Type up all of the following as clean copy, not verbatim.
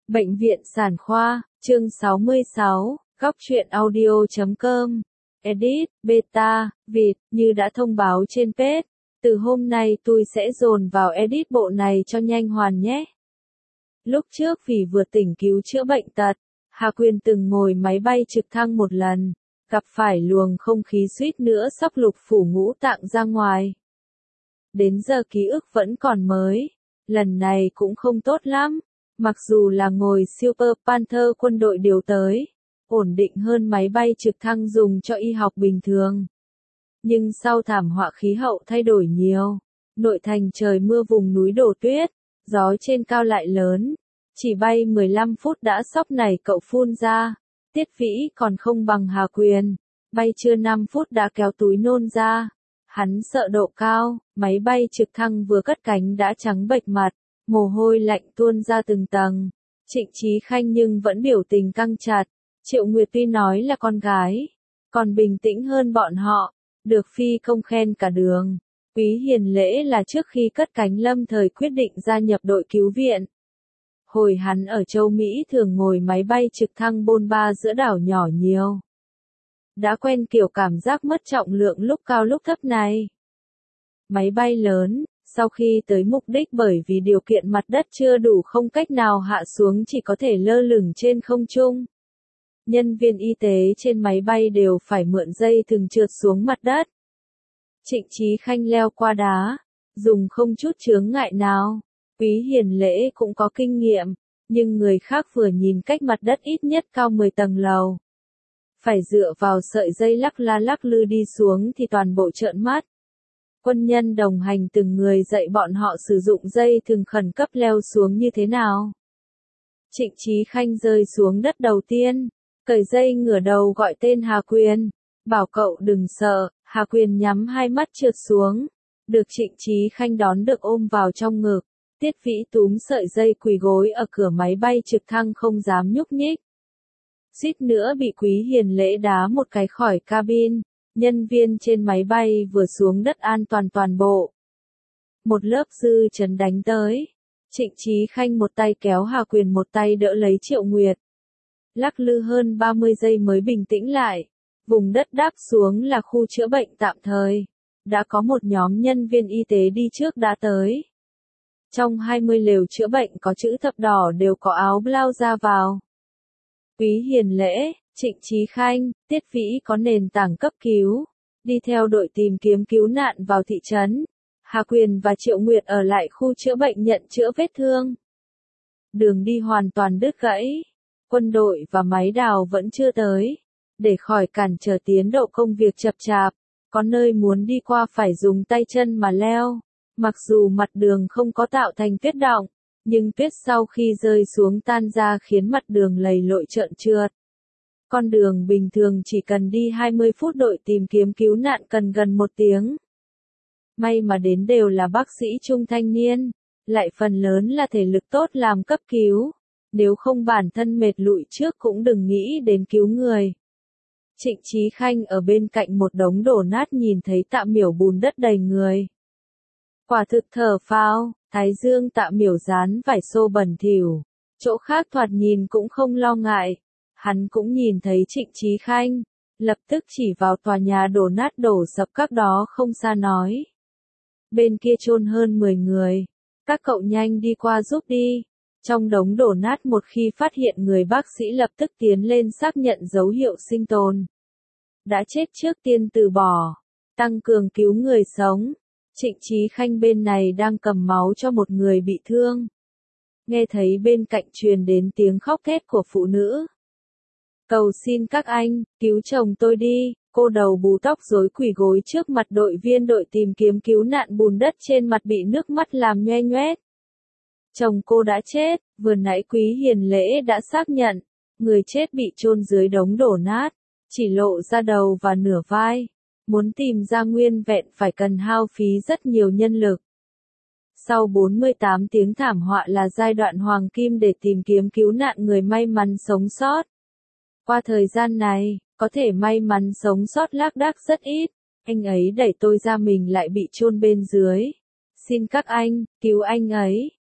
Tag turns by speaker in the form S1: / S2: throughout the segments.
S1: Bệnh viện Sản khoa, chương 66, góc truyện audio.com, edit, beta, vịt, như đã thông báo trên page. Từ hôm nay tôi sẽ dồn vào edit bộ này cho nhanh hoàn nhé. Lúc trước vì vừa tỉnh cứu chữa bệnh tật, Hà Quyền từng ngồi máy bay trực thăng một lần, gặp phải luồng không khí suýt nữa sắp lục phủ ngũ tạng ra ngoài. Đến giờ ký ức vẫn còn mới, lần này cũng không tốt lắm. Mặc dù là ngồi Super Panther quân đội điều tới, ổn định hơn máy bay trực thăng dùng cho y học bình thường. Nhưng sau thảm họa khí hậu thay đổi nhiều, nội thành trời mưa vùng núi đổ tuyết, gió trên cao lại lớn, chỉ bay 15 phút đã sóc nảy cậu phun ra. Tiết Vĩ còn không bằng Hà Quyền, bay chưa 5 phút đã kéo túi nôn ra. Hắn sợ độ cao, máy bay trực thăng vừa cất cánh đã trắng bệch mặt. Mồ hôi lạnh tuôn ra từng tầng. Trịnh Chí Khanh nhưng vẫn biểu tình căng chặt. Triệu Nguyệt tuy nói là con gái, còn bình tĩnh hơn bọn họ, được phi công khen cả đường. Quý Hiền Lễ là trước khi cất cánh lâm thời quyết định gia nhập đội cứu viện. Hồi hắn ở châu Mỹ thường ngồi máy bay trực thăng bôn ba giữa đảo nhỏ nhiều. Đã quen kiểu cảm giác mất trọng lượng lúc cao lúc thấp này. Máy bay lớn, sau khi tới mục đích bởi vì điều kiện mặt đất chưa đủ không cách nào hạ xuống chỉ có thể lơ lửng trên không trung. Nhân viên y tế trên máy bay đều phải mượn dây thừng trượt xuống mặt đất. Trịnh Chí Khanh leo qua đá, dùng không chút chướng ngại nào. Quý Hiền Lễ cũng có kinh nghiệm, nhưng người khác vừa nhìn cách mặt đất ít nhất cao 10 tầng lầu. Phải dựa vào sợi dây lắc la lắc lư đi xuống thì toàn bộ trợn mắt. Quân nhân đồng hành từng người dạy bọn họ sử dụng dây thừng khẩn cấp leo xuống như thế nào. Trịnh Chí Khanh rơi xuống đất đầu tiên, cởi dây ngửa đầu gọi tên Hà Quyền, bảo cậu đừng sợ. Hà Quyền nhắm hai mắt trượt xuống, được Trịnh Chí Khanh đón được ôm vào trong ngực. Tiết Vĩ túm sợi dây quỳ gối ở cửa máy bay trực thăng không dám nhúc nhích. Suýt nữa bị Quý Hiền Lễ đá một cái khỏi cabin. Nhân viên trên máy bay vừa xuống đất an toàn toàn bộ. Một lớp dư chấn đánh tới. Trịnh Chí Khanh một tay kéo Hà Quyền một tay đỡ lấy Triệu Nguyệt. Lắc lư hơn 30 giây mới bình tĩnh lại. Vùng đất đáp xuống là khu chữa bệnh tạm thời. Đã có một nhóm nhân viên y tế đi trước đã tới. Trong 20 lều chữa bệnh có chữ thập đỏ đều có áo blau ra vào. Quý Hiền Lễ, Trịnh Chí Khanh, Tiết Vĩ có nền tảng cấp cứu, đi theo đội tìm kiếm cứu nạn vào thị trấn. Hà Quyền và Triệu Nguyệt ở lại khu chữa bệnh nhận chữa vết thương. Đường đi hoàn toàn đứt gãy, quân đội và máy đào vẫn chưa tới. Để khỏi cản trở tiến độ công việc chậm chạp, có nơi muốn đi qua phải dùng tay chân mà leo. Mặc dù mặt đường không có tạo thành tuyết đọng, nhưng tuyết sau khi rơi xuống tan ra khiến mặt đường lầy lội trơn trượt. Con đường bình thường chỉ cần đi 20 phút, đội tìm kiếm cứu nạn cần gần 1 tiếng. May mà đến đều là bác sĩ trung thanh niên, lại phần lớn là thể lực tốt làm cấp cứu. Nếu không bản thân mệt lụi trước cũng đừng nghĩ đến cứu người. Trịnh Chí Khanh ở bên cạnh một đống đổ nát nhìn thấy Tạ Miểu bùn đất đầy người. Quả thực thở phào, thái dương Tạ Miểu dán vải xô bẩn thỉu, chỗ khác thoạt nhìn cũng không lo ngại. Hắn cũng nhìn thấy Trịnh Chí Khanh, lập tức chỉ vào tòa nhà đổ nát đổ sập cách đó không xa nói. Bên kia chôn hơn 10 người, các cậu nhanh đi qua giúp đi. Trong đống đổ nát một khi phát hiện người bác sĩ lập tức tiến lên xác nhận dấu hiệu sinh tồn. Đã chết trước tiên từ bỏ, tăng cường cứu người sống. Trịnh Chí Khanh bên này đang cầm máu cho một người bị thương. Nghe thấy bên cạnh truyền đến tiếng khóc thét của phụ nữ. Cầu xin các anh, cứu chồng tôi đi. Cô đầu bù tóc rối quỳ gối trước mặt đội viên đội tìm kiếm cứu nạn bùn đất trên mặt bị nước mắt làm nhoe nhoét. Chồng cô đã chết, vừa nãy Quý Hiền Lễ đã xác nhận, người chết bị chôn dưới đống đổ nát, chỉ lộ ra đầu và nửa vai. Muốn tìm ra nguyên vẹn phải cần hao phí rất nhiều nhân lực. Sau 48 tiếng thảm họa là giai đoạn hoàng kim để tìm kiếm cứu nạn người may mắn sống sót. Qua thời gian này, có thể may mắn sống sót lác đác rất ít. Anh ấy đẩy tôi ra mình lại bị chôn bên dưới. Xin các anh, cứu anh ấy.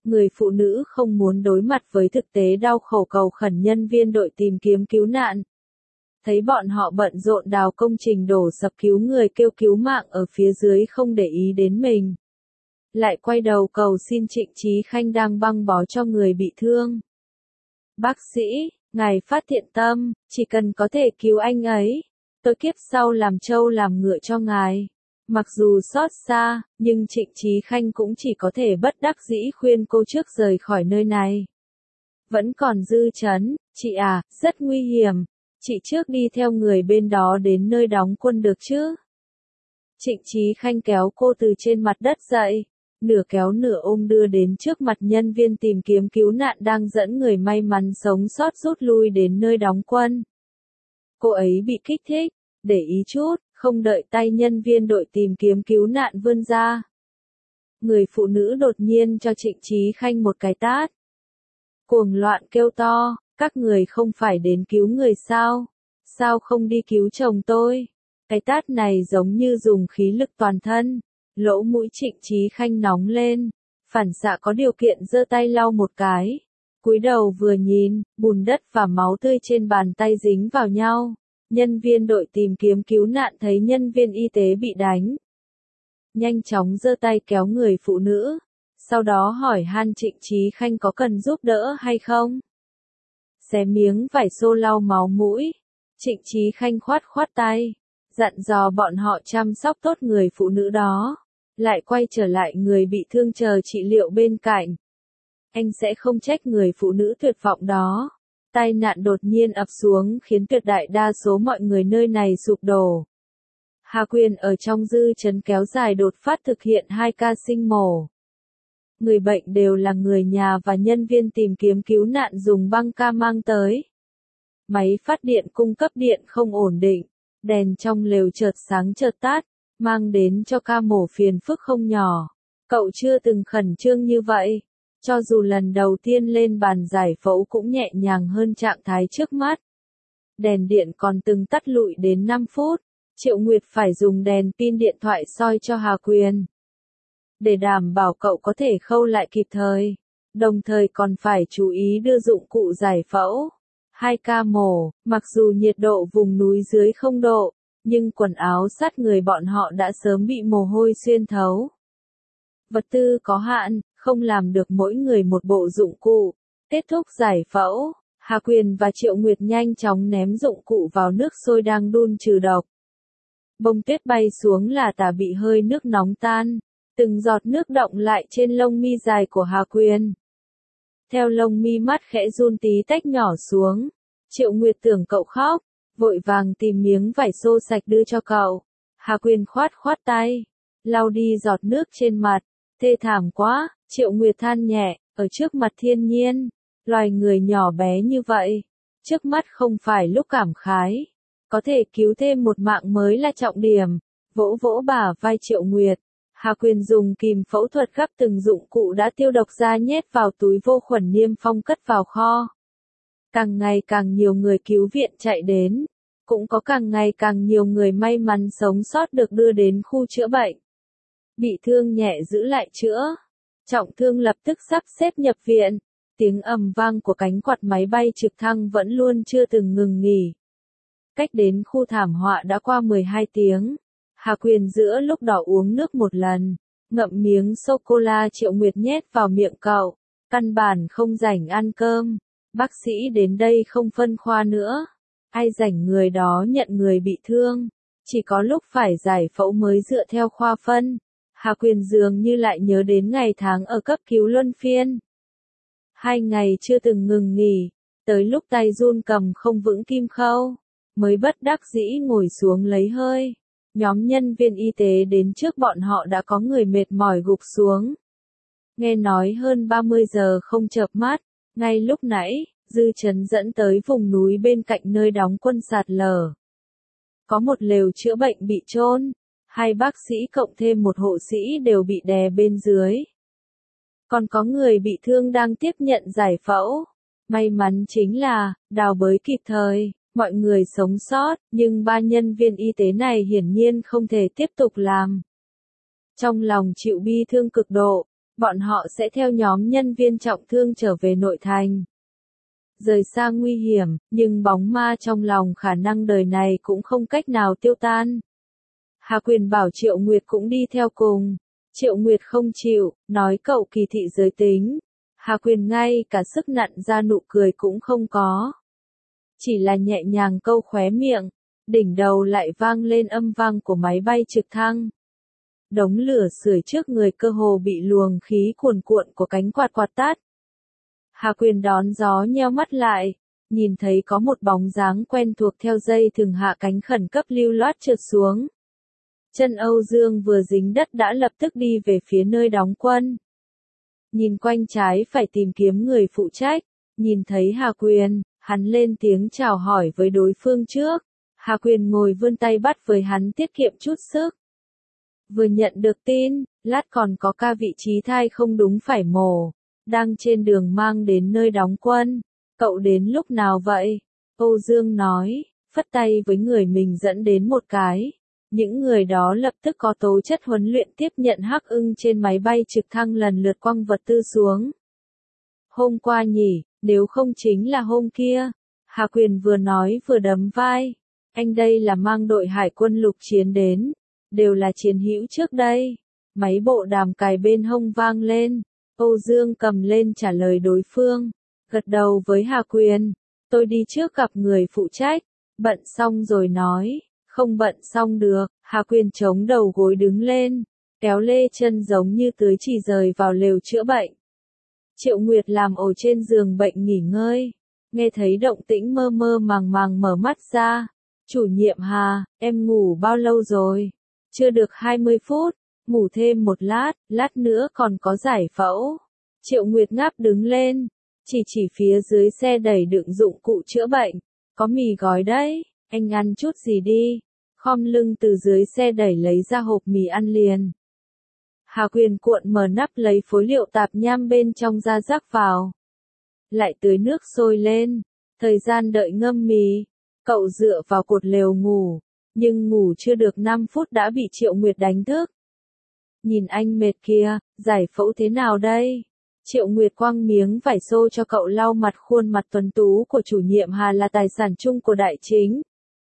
S1: Người phụ nữ không muốn đối mặt với thực tế đau khổ cầu khẩn nhân viên đội tìm kiếm cứu nạn. Thấy bọn họ bận rộn đào công trình đổ sập cứu người kêu cứu mạng ở phía dưới không để ý đến mình. Lại quay đầu cầu xin Trịnh Chí Khanh đang băng bó cho người bị thương. Bác sĩ, ngài phát thiện tâm, chỉ cần có thể cứu anh ấy, tôi kiếp sau làm trâu làm ngựa cho ngài. Mặc dù xót xa, nhưng Trịnh Chí Khanh cũng chỉ có thể bất đắc dĩ khuyên cô trước rời khỏi nơi này. Vẫn còn dư chấn, chị à, rất nguy hiểm, chị trước đi theo người bên đó đến nơi đóng quân được chứ? Trịnh Chí Khanh kéo cô từ trên mặt đất dậy, nửa kéo nửa ôm đưa đến trước mặt nhân viên tìm kiếm cứu nạn đang dẫn người may mắn sống sót rút lui đến nơi đóng quân. Cô ấy bị kích thích, để ý chút, không đợi tay nhân viên đội tìm kiếm cứu nạn vươn ra. Người phụ nữ đột nhiên cho Trịnh Chí Khanh một cái tát. Cuồng loạn kêu to, các người không phải đến cứu người sao? Sao không đi cứu chồng tôi? Cái tát này giống như dùng khí lực toàn thân. Lỗ mũi Trịnh Chí Khanh nóng lên, phản xạ có điều kiện giơ tay lau một cái. Cúi đầu vừa nhìn, bùn đất và máu tươi trên bàn tay dính vào nhau. Nhân viên đội tìm kiếm cứu nạn thấy nhân viên y tế bị đánh. Nhanh chóng giơ tay kéo người phụ nữ, sau đó hỏi han Trịnh Chí Khanh có cần giúp đỡ hay không. Xé miếng vải xô lau máu mũi, Trịnh Chí Khanh khoát khoát tay, dặn dò bọn họ chăm sóc tốt người phụ nữ đó, lại quay trở lại người bị thương chờ trị liệu bên cạnh. Anh sẽ không trách người phụ nữ tuyệt vọng đó. Tai nạn đột nhiên ập xuống khiến tuyệt đại đa số mọi người nơi này sụp đổ. Hà Quyền ở trong dư chấn kéo dài đột phát thực hiện 2 ca sinh mổ. Người bệnh đều là người nhà và nhân viên tìm kiếm cứu nạn dùng băng ca mang tới. Máy phát điện cung cấp điện không ổn định, đèn trong lều chợt sáng chợt tắt, mang đến cho ca mổ phiền phức không nhỏ. Cậu chưa từng khẩn trương như vậy. Cho dù lần đầu tiên lên bàn giải phẫu cũng nhẹ nhàng hơn trạng thái trước mắt. Đèn điện còn từng tắt lụi đến 5 phút, Triệu Nguyệt phải dùng đèn pin điện thoại soi cho Hà Quyền. Để đảm bảo cậu có thể khâu lại kịp thời, đồng thời còn phải chú ý đưa dụng cụ giải phẫu. 2 ca mổ, mặc dù nhiệt độ vùng núi dưới 0 độ, nhưng quần áo sát người bọn họ đã sớm bị mồ hôi xuyên thấu. Vật tư có hạn, không làm được mỗi người một bộ dụng cụ. Kết thúc giải phẫu, Hà Quyền và Triệu Nguyệt nhanh chóng ném dụng cụ vào nước sôi đang đun trừ độc. Bông tuyết bay xuống là tả bị hơi nước nóng tan, từng giọt nước đọng lại trên lông mi dài của Hà Quyền. Theo lông mi mắt khẽ run tí tách nhỏ xuống, Triệu Nguyệt tưởng cậu khóc, vội vàng tìm miếng vải xô sạch đưa cho cậu. Hà Quyền khoát khoát tay, lau đi giọt nước trên mặt. Thê thảm quá, Triệu Nguyệt than nhẹ, ở trước mặt thiên nhiên, loài người nhỏ bé như vậy, trước mắt không phải lúc cảm khái, có thể cứu thêm một mạng mới là trọng điểm. Vỗ vỗ bả vai Triệu Nguyệt, Hà Quyền dùng kìm phẫu thuật gắp từng dụng cụ đã tiêu độc ra nhét vào túi vô khuẩn niêm phong cất vào kho. Càng ngày càng nhiều người cứu viện chạy đến, cũng có càng ngày càng nhiều người may mắn sống sót được đưa đến khu chữa bệnh. Bị thương nhẹ giữ lại chữa, trọng thương lập tức sắp xếp nhập viện. Tiếng ầm vang của cánh quạt máy bay trực thăng vẫn luôn chưa từng ngừng nghỉ. Cách đến khu thảm họa đã qua 12 tiếng. Hà Quyền giữa lúc đó uống nước một lần, ngậm miếng sô-cô-la Triệu Nguyệt nhét vào miệng cậu, căn bản không rảnh ăn cơm. Bác sĩ đến đây không phân khoa nữa, ai rảnh người đó nhận người bị thương, chỉ có lúc phải giải phẫu mới dựa theo khoa phân. Hà Quyền dường như lại nhớ đến ngày tháng ở cấp cứu luân phiên. 2 ngày chưa từng ngừng nghỉ, tới lúc tay run cầm không vững kim khâu, mới bất đắc dĩ ngồi xuống lấy hơi. Nhóm nhân viên y tế đến trước bọn họ đã có người mệt mỏi gục xuống. Nghe nói hơn 30 giờ không chợp mắt, ngay lúc nãy, dư chấn dẫn tới vùng núi bên cạnh nơi đóng quân sạt lở. Có một lều chữa bệnh bị chôn. 2 bác sĩ cộng thêm một hộ sĩ đều bị đè bên dưới. Còn có người bị thương đang tiếp nhận giải phẫu. May mắn chính là, đào bới kịp thời, mọi người sống sót, nhưng 3 nhân viên y tế này hiển nhiên không thể tiếp tục làm. Trong lòng chịu bi thương cực độ, bọn họ sẽ theo nhóm nhân viên trọng thương trở về nội thành. Rời xa nguy hiểm, nhưng bóng ma trong lòng khả năng đời này cũng không cách nào tiêu tan. Hà Quyền bảo Triệu Nguyệt cũng đi theo cùng. Triệu Nguyệt không chịu, nói cậu kỳ thị giới tính. Hà Quyền ngay cả sức nặn ra nụ cười cũng không có. Chỉ là nhẹ nhàng câu khóe miệng, đỉnh đầu lại vang lên âm vang của máy bay trực thăng. Đống lửa sưởi trước người cơ hồ bị luồng khí cuồn cuộn của cánh quạt quạt tắt. Hà Quyền đón gió nheo mắt lại, nhìn thấy có một bóng dáng quen thuộc theo dây thừng hạ cánh khẩn cấp lưu loát trượt xuống. Chân Âu Dương vừa dính đất đã lập tức đi về phía nơi đóng quân. Nhìn quanh trái phải tìm kiếm người phụ trách, nhìn thấy Hà Quyền, hắn lên tiếng chào hỏi với đối phương trước. Hà Quyền ngồi vươn tay bắt với hắn tiết kiệm chút sức. Vừa nhận được tin, lát còn có ca vị trí thai không đúng phải mổ, đang trên đường mang đến nơi đóng quân. Cậu đến lúc nào vậy? Âu Dương nói, phất tay với người mình dẫn đến một cái. Những người đó lập tức có tố chất huấn luyện tiếp nhận Hắc Ưng trên máy bay trực thăng lần lượt quăng vật tư xuống. Hôm qua nhỉ, nếu không chính là hôm kia. Hà Quyền vừa nói vừa đấm vai. Anh đây là mang đội hải quân lục chiến đến. Đều là chiến hữu trước đây. Máy bộ đàm cài bên hông vang lên. Âu Dương cầm lên trả lời đối phương. Gật đầu với Hà Quyền. Tôi đi trước gặp người phụ trách. Bận xong rồi nói. Không bận xong được. Hà Quyền chống đầu gối đứng lên. Kéo lê chân giống như tưới chỉ rời vào lều chữa bệnh. Triệu Nguyệt làm ở trên giường bệnh nghỉ ngơi. Nghe thấy động tĩnh mơ mơ màng màng mở mắt ra. Chủ nhiệm Hà, em ngủ bao lâu rồi? Chưa được 20 phút. Ngủ thêm một lát nữa còn có giải phẫu. Triệu Nguyệt ngáp đứng lên. Chỉ phía dưới xe đẩy đựng dụng cụ chữa bệnh. Có mì gói đấy, anh ăn chút gì đi. Khom lưng từ dưới xe đẩy lấy ra hộp mì ăn liền. Hà Quyền cuộn mở nắp lấy phối liệu tạp nham bên trong ra rắc vào. Lại tưới nước sôi lên. Thời gian đợi ngâm mì. Cậu dựa vào cột lều ngủ. Nhưng ngủ chưa được 5 phút đã bị Triệu Nguyệt đánh thức. Nhìn anh mệt kìa, giải phẫu thế nào đây? Triệu Nguyệt quăng miếng vải xô cho cậu lau mặt, khuôn mặt tuấn tú của chủ nhiệm Hà là tài sản chung của đại chính.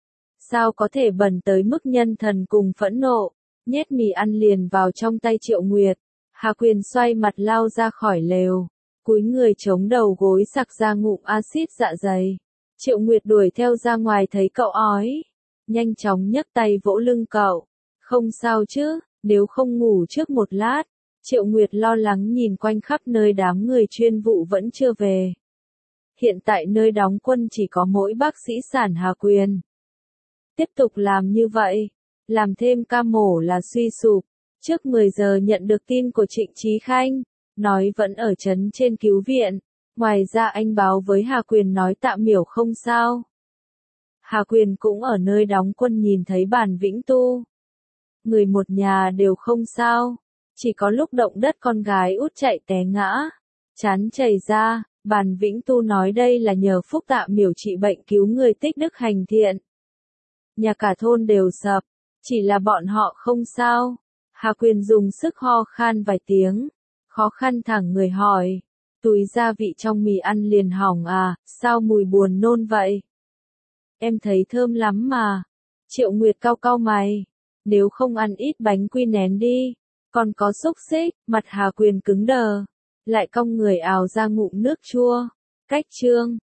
S1: Sao có thể bẩn tới mức nhân thần cùng phẫn nộ, nhét mì ăn liền vào trong tay Triệu Nguyệt. Hà Quyền xoay mặt lao ra khỏi lều, cúi người chống đầu gối sặc ra ngụm axit dạ dày. Triệu Nguyệt đuổi theo ra ngoài thấy cậu ói, nhanh chóng nhấc tay vỗ lưng cậu. Không sao chứ, nếu không ngủ trước một lát. Triệu Nguyệt lo lắng nhìn quanh khắp nơi, đám người chuyên vụ vẫn chưa về. Hiện tại nơi đóng quân chỉ có mỗi bác sĩ Sản Hà Quyền. Tiếp tục làm như vậy, làm thêm ca mổ là suy sụp. Trước 10 giờ nhận được tin của Trịnh Chí Khanh, nói vẫn ở trấn trên cứu viện. Ngoài ra anh báo với Hà Quyền nói Tạ Miểu không sao. Hà Quyền cũng ở nơi đóng quân nhìn thấy Bàn Vĩnh Tu. Người một nhà đều không sao. Chỉ có lúc động đất con gái út chạy té ngã, chán chảy ra. Bàn Vĩnh Tu nói đây là nhờ phúc Tạ Miểu trị bệnh cứu người tích đức hành thiện. Nhà cả thôn đều sập, chỉ là bọn họ không sao. Hà Quyền dùng sức ho khan vài tiếng, khó khăn thẳng người hỏi. Túi gia vị trong mì ăn liền hỏng à, sao mùi buồn nôn vậy? Em thấy thơm lắm mà. Triệu Nguyệt cau cau mày. Nếu không ăn ít bánh quy nén đi. Còn có xúc xích. Mặt Hà Quyền cứng đờ. Lại cong người ào ra ngụm nước chua. Cách chương